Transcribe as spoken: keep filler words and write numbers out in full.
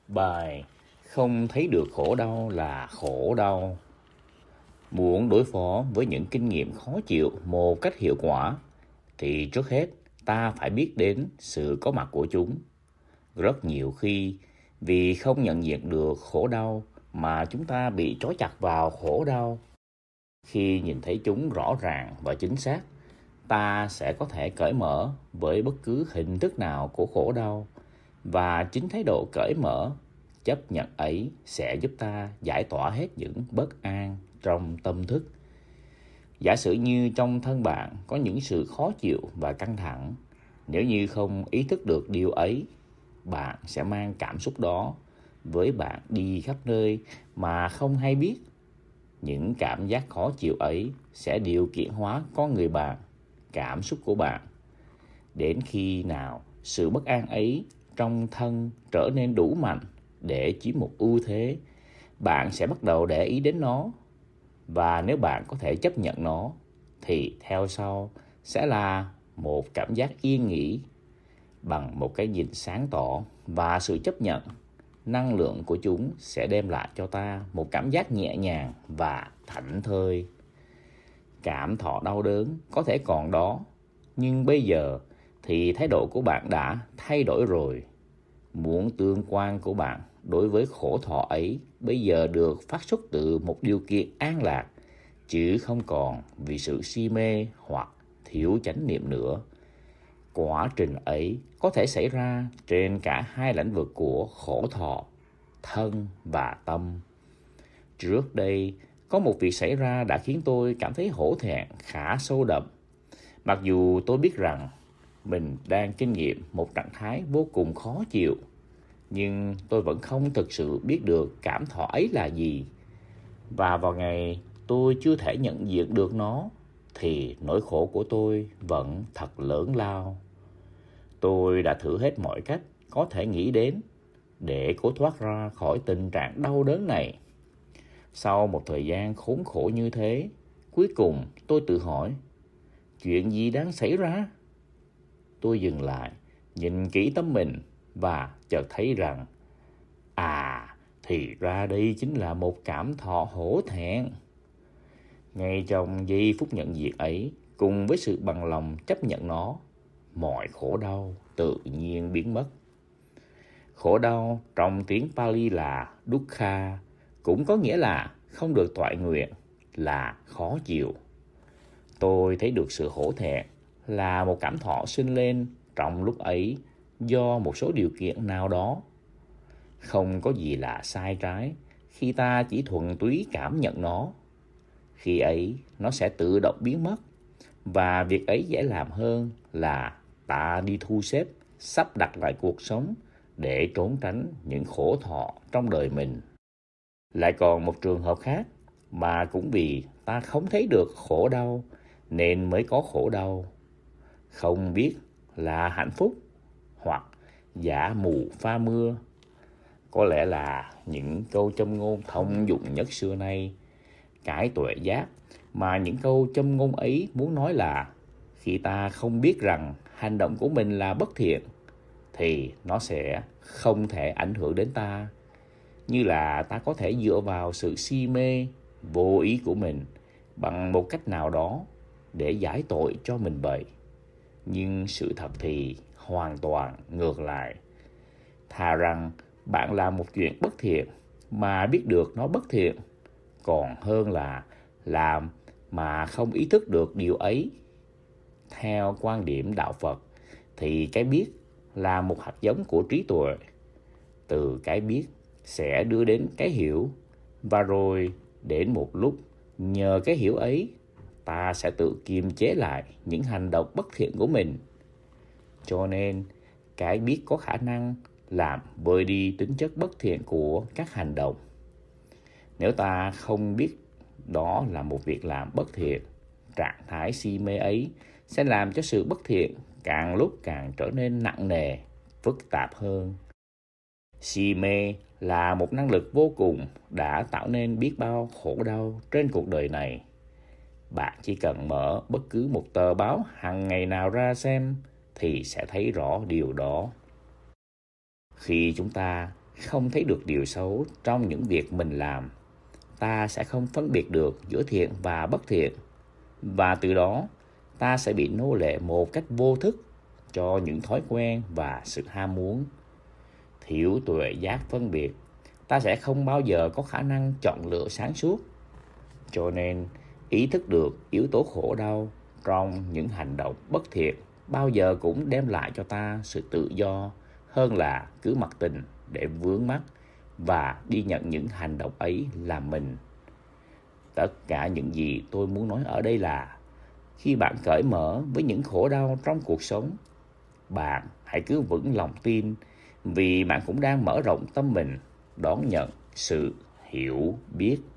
Bài không thấy được khổ đau là khổ đau. Muốn đối phó với những kinh nghiệm khó chịu một cách hiệu quả thì trước hết ta phải biết đến sự có mặt của chúng. Rất nhiều khi vì không nhận diện được khổ đau mà chúng ta bị trói chặt vào khổ đau. Khi nhìn thấy chúng rõ ràng và chính xác, ta sẽ có thể cởi mở với bất cứ hình thức nào của khổ đau, và chính thái độ cởi mở, chấp nhận ấy sẽ giúp ta giải tỏa hết những bất an trong tâm thức. Giả sử như trong thân bạn có những sự khó chịu và căng thẳng, nếu như không ý thức được điều ấy, bạn sẽ mang cảm xúc đó với bạn đi khắp nơi mà không hay biết. Những cảm giác khó chịu ấy sẽ điều kiện hóa con người bạn, cảm xúc của bạn. Đến khi nào sự bất an ấy trong thân trở nên đủ mạnh để chiếm một ưu thế, bạn sẽ bắt đầu để ý đến nó. Và nếu bạn có thể chấp nhận nó, thì theo sau sẽ là một cảm giác yên nghỉ. Bằng một cái nhìn sáng tỏ và sự chấp nhận, năng lượng của chúng sẽ đem lại cho ta một cảm giác nhẹ nhàng và thảnh thơi. Cảm thọ đau đớn có thể còn đó, nhưng bây giờ thì thái độ của bạn đã thay đổi rồi. Muốn tương quan của bạn đối với khổ thọ ấy bây giờ được phát xuất từ một điều kiện an lạc, chứ không còn vì sự si mê hoặc thiếu chánh niệm nữa. Quá trình ấy có thể xảy ra trên cả hai lĩnh vực của khổ thọ, thân và tâm. Trước đây, có một việc xảy ra đã khiến tôi cảm thấy hổ thẹn khá sâu đậm. Mặc dù tôi biết rằng mình đang kinh nghiệm một trạng thái vô cùng khó chịu, nhưng tôi vẫn không thực sự biết được cảm thọ ấy là gì. Và vào ngày tôi chưa thể nhận diện được nó, thì nỗi khổ của tôi vẫn thật lớn lao. Tôi đã thử hết mọi cách có thể nghĩ đến để cố thoát ra khỏi tình trạng đau đớn này. Sau một thời gian khốn khổ như thế, cuối cùng tôi tự hỏi, chuyện gì đang xảy ra? Tôi dừng lại, nhìn kỹ tâm mình và chợt thấy rằng, à, thì ra đây chính là một cảm thọ hổ thẹn. Ngay trong giây phút nhận diện ấy, cùng với sự bằng lòng chấp nhận nó, mọi khổ đau tự nhiên biến mất. Khổ đau trong tiếng Pali là dukkha, cũng có nghĩa là không được toại nguyện, là khó chịu. Tôi thấy được sự hổ thẹn là một cảm thọ sinh lên trong lúc ấy do một số điều kiện nào đó. Không có gì là sai trái khi ta chỉ thuần túy cảm nhận nó. Khi ấy nó sẽ tự động biến mất, và việc ấy dễ làm hơn là ta đi thu xếp, sắp đặt lại cuộc sống để trốn tránh những khổ thọ trong đời mình. Lại còn một trường hợp khác, mà cũng vì ta không thấy được khổ đau nên mới có khổ đau. Không biết là hạnh phúc hoặc giả mù pha mưa. Có lẽ là những câu châm ngôn thông dụng nhất xưa nay. Cái tuệ giác mà những câu châm ngôn ấy muốn nói là khi ta không biết rằng hành động của mình là bất thiện, thì nó sẽ không thể ảnh hưởng đến ta. Như là ta có thể dựa vào sự si mê, vô ý của mình bằng một cách nào đó để giải tội cho mình vậy. Nhưng sự thật thì hoàn toàn ngược lại. Thà rằng bạn làm một chuyện bất thiện mà biết được nó bất thiện, còn hơn là làm mà không ý thức được điều ấy. Theo quan điểm đạo Phật thì cái biết là một hạt giống của trí tuệ. Từ cái biết sẽ đưa đến cái hiểu, và rồi đến một lúc nhờ cái hiểu ấy, ta sẽ tự kiềm chế lại những hành động bất thiện của mình. Cho nên cái biết có khả năng làm vơi đi tính chất bất thiện của các hành động. Nếu ta không biết đó là một việc làm bất thiện, trạng thái si mê ấy sẽ làm cho sự bất thiện càng lúc càng trở nên nặng nề, phức tạp hơn. Si mê là một năng lực vô cùng đã tạo nên biết bao khổ đau trên cuộc đời này. Bạn chỉ cần mở bất cứ một tờ báo hàng ngày nào ra xem thì sẽ thấy rõ điều đó. Khi chúng ta không thấy được điều xấu trong những việc mình làm, ta sẽ không phân biệt được giữa thiện và bất thiện, và từ đó ta sẽ bị nô lệ một cách vô thức cho những thói quen và sự ham muốn. Thiếu tuệ giác phân biệt, ta sẽ không bao giờ có khả năng chọn lựa sáng suốt. Cho nên, ý thức được yếu tố khổ đau trong những hành động bất thiện bao giờ cũng đem lại cho ta sự tự do hơn là cứ mặc tình để vướng mắc và đi nhận những hành động ấy làm mình. Tất cả những gì tôi muốn nói ở đây là khi bạn cởi mở với những khổ đau trong cuộc sống, bạn hãy cứ vững lòng tin, vì bạn cũng đang mở rộng tâm mình đón nhận sự hiểu biết.